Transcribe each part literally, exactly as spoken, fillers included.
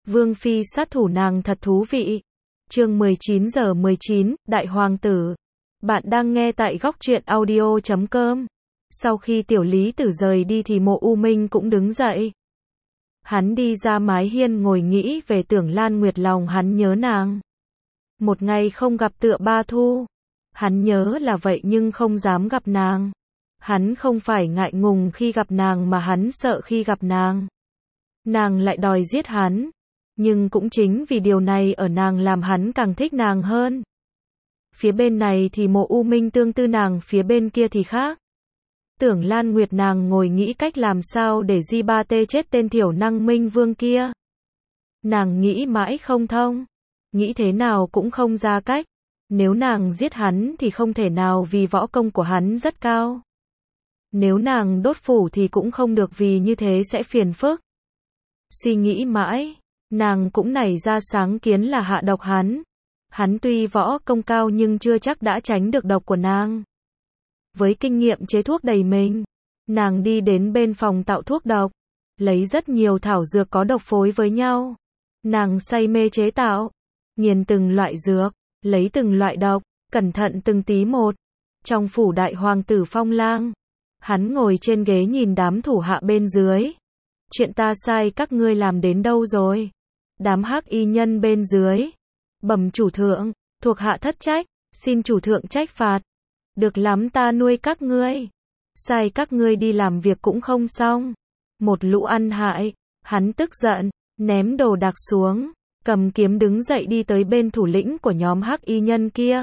Vương phi sát thủ nàng thật thú vị. Chương mười chín giờ mười chín, Đại Hoàng tử. Bạn đang nghe tại góc truyện audio chấm com. Sau khi Tiểu Lý Tử rời đi thì Mộ U Minh cũng đứng dậy. Hắn đi ra mái hiên ngồi nghĩ về Tưởng Lan Nguyệt, lòng hắn nhớ nàng. Một ngày không gặp tựa ba thu. Hắn nhớ là vậy nhưng không dám gặp nàng. Hắn không phải ngại ngùng khi gặp nàng mà hắn sợ khi gặp nàng. Nàng lại đòi giết hắn. Nhưng cũng chính vì điều này ở nàng làm hắn càng thích nàng hơn. Phía bên này thì Mộ U Minh tương tư nàng, phía bên kia thì khác. Tưởng Lan Nguyệt nàng ngồi nghĩ cách làm sao để Di Ba Tê chết tên thiểu năng Minh Vương kia. Nàng nghĩ mãi không thông. Nghĩ thế nào cũng không ra cách. Nếu nàng giết hắn thì không thể nào vì võ công của hắn rất cao. Nếu nàng đốt phủ thì cũng không được vì như thế sẽ phiền phức. Suy nghĩ mãi, nàng cũng nảy ra sáng kiến là hạ độc hắn. Hắn tuy võ công cao nhưng chưa chắc đã tránh được độc của nàng. Với kinh nghiệm chế thuốc đầy mình, nàng đi đến bên phòng tạo thuốc độc, lấy rất nhiều thảo dược có độc phối với nhau. Nàng say mê chế tạo, nghiền từng loại dược, lấy từng loại độc, cẩn thận từng tí một. Trong phủ đại hoàng tử Phong Lang, hắn ngồi trên ghế nhìn đám thủ hạ bên dưới. Chuyện ta sai các ngươi làm đến đâu rồi? Đám hắc y nhân bên dưới bẩm chủ thượng, thuộc hạ thất trách, xin chủ thượng trách phạt. Được lắm, ta nuôi các ngươi, sai các ngươi đi làm việc cũng không xong. Một lũ ăn hại. Hắn tức giận, ném đồ đạc xuống, cầm kiếm đứng dậy đi tới bên thủ lĩnh của nhóm hắc y nhân kia.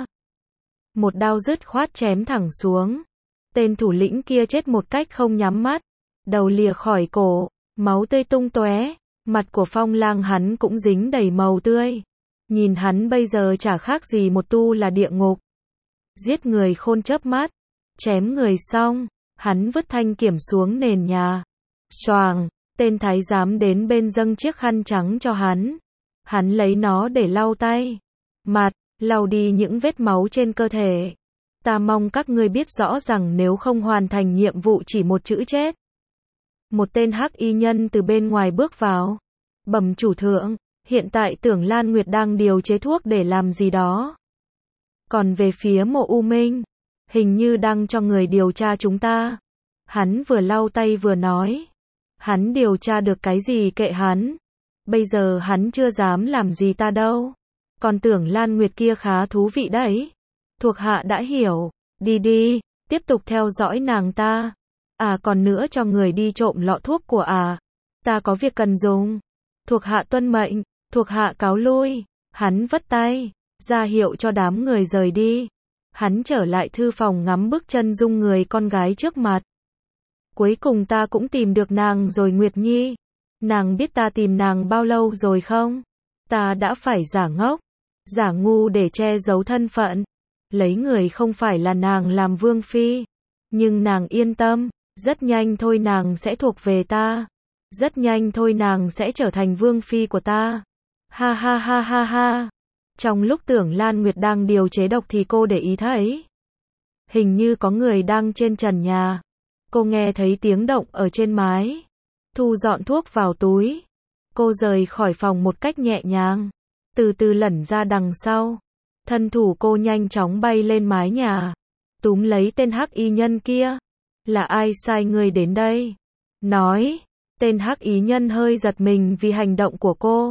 Một đao dứt khoát chém thẳng xuống. Tên thủ lĩnh kia chết một cách không nhắm mắt, đầu lìa khỏi cổ, máu tươi tung tóe. Mặt của Phong Lang hắn cũng dính đầy màu tươi. Nhìn hắn bây giờ chả khác gì một tu là địa ngục. Giết người khôn chớp mắt, chém người xong, hắn vứt thanh kiểm xuống nền nhà. Choàng, tên thái giám đến bên dâng chiếc khăn trắng cho hắn. Hắn lấy nó để lau tay, mặt, lau đi những vết máu trên cơ thể. Ta mong các ngươi biết rõ rằng nếu không hoàn thành nhiệm vụ chỉ một chữ chết. Một tên hắc y nhân từ bên ngoài bước vào. Bẩm chủ thượng, hiện tại Tưởng Lan Nguyệt đang điều chế thuốc để làm gì đó. Còn về phía Mộ U Minh, hình như đang cho người điều tra chúng ta. Hắn vừa lau tay vừa nói. Hắn điều tra được cái gì kệ hắn. Bây giờ hắn chưa dám làm gì ta đâu. Còn Tưởng Lan Nguyệt kia khá thú vị đấy. Thuộc hạ đã hiểu, đi đi, tiếp tục theo dõi nàng ta. À còn nữa, cho người đi trộm lọ thuốc của à. Ta có việc cần dùng. Thuộc hạ tuân mệnh, thuộc hạ cáo lui. Hắn vất tay, ra hiệu cho đám người rời đi. Hắn trở lại thư phòng ngắm bức chân dung người con gái trước mặt. Cuối cùng ta cũng tìm được nàng rồi Nguyệt Nhi. Nàng biết ta tìm nàng bao lâu rồi không? Ta đã phải giả ngốc, giả ngu để che giấu thân phận. Lấy người không phải là nàng làm vương phi. Nhưng nàng yên tâm, rất nhanh thôi nàng sẽ thuộc về ta. Rất nhanh thôi nàng sẽ trở thành vương phi của ta. Ha ha ha ha ha. Trong lúc Tưởng Lan Nguyệt đang điều chế độc thì cô để ý thấy. Hình như có người đang trên trần nhà. Cô nghe thấy tiếng động ở trên mái. Thu dọn thuốc vào túi. Cô rời khỏi phòng một cách nhẹ nhàng. Từ từ lẩn ra đằng sau. Thân thủ cô nhanh chóng bay lên mái nhà. Túm lấy tên hắc y nhân kia. Là ai sai ngươi đến đây? Nói. Tên hắc y nhân hơi giật mình vì hành động của cô.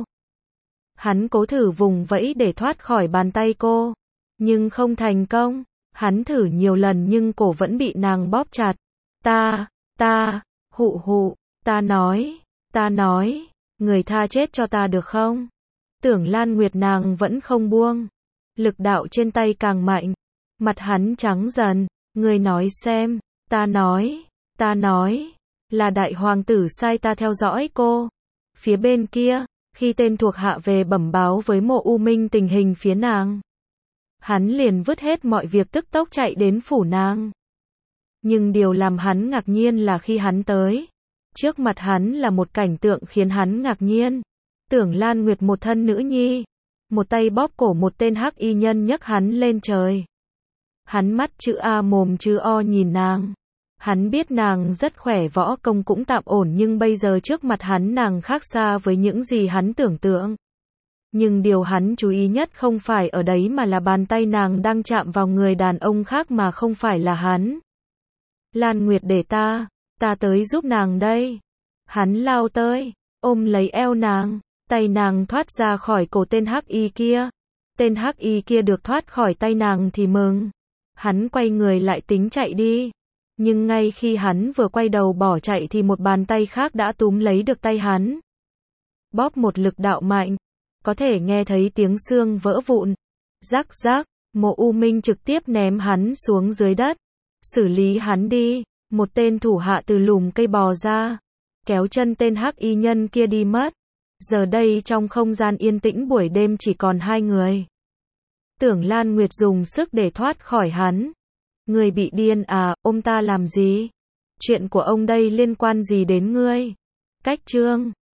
Hắn cố thử vùng vẫy để thoát khỏi bàn tay cô. Nhưng không thành công. Hắn thử nhiều lần nhưng cổ vẫn bị nàng bóp chặt. Ta, ta, hụ hụ, ta nói, ta nói, người tha chết cho ta được không? Tưởng Lan Nguyệt nàng vẫn không buông. Lực đạo trên tay càng mạnh. Mặt hắn trắng dần. Người nói xem. Ta nói, ta nói, là đại hoàng tử sai ta theo dõi cô. Phía bên kia, khi tên thuộc hạ về bẩm báo với Mộ U Minh tình hình phía nàng, hắn liền vứt hết mọi việc tức tốc chạy đến phủ nàng. Nhưng điều làm hắn ngạc nhiên là khi hắn tới, trước mặt hắn là một cảnh tượng khiến hắn ngạc nhiên. Tưởng Lan Nguyệt một thân nữ nhi, một tay bóp cổ một tên hắc y nhân nhấc hắn lên trời. Hắn mắt chữ A mồm chữ O nhìn nàng. Hắn biết nàng rất khỏe, võ công cũng tạm ổn, nhưng bây giờ trước mặt hắn nàng khác xa với những gì hắn tưởng tượng. Nhưng điều hắn chú ý nhất không phải ở đấy mà là bàn tay nàng đang chạm vào người đàn ông khác mà không phải là hắn. Lan Nguyệt, để ta, ta tới giúp nàng đây. Hắn lao tới, ôm lấy eo nàng, tay nàng thoát ra khỏi cổ tên hắc y kia. Tên hắc y kia được thoát khỏi tay nàng thì mừng. Hắn quay người lại tính chạy đi. Nhưng ngay khi hắn vừa quay đầu bỏ chạy thì một bàn tay khác đã túm lấy được tay hắn. Bóp một lực đạo mạnh. Có thể nghe thấy tiếng xương vỡ vụn. Rắc rắc, Mộ U Minh trực tiếp ném hắn xuống dưới đất. Xử lý hắn đi. Một tên thủ hạ từ lùm cây bò ra. Kéo chân tên hắc y nhân kia đi mất. Giờ đây trong không gian yên tĩnh buổi đêm chỉ còn hai người. Tưởng Lan Nguyệt dùng sức để thoát khỏi hắn. Người bị điên à, ôm ta làm gì? Chuyện của ông đây liên quan gì đến ngươi? Cách chương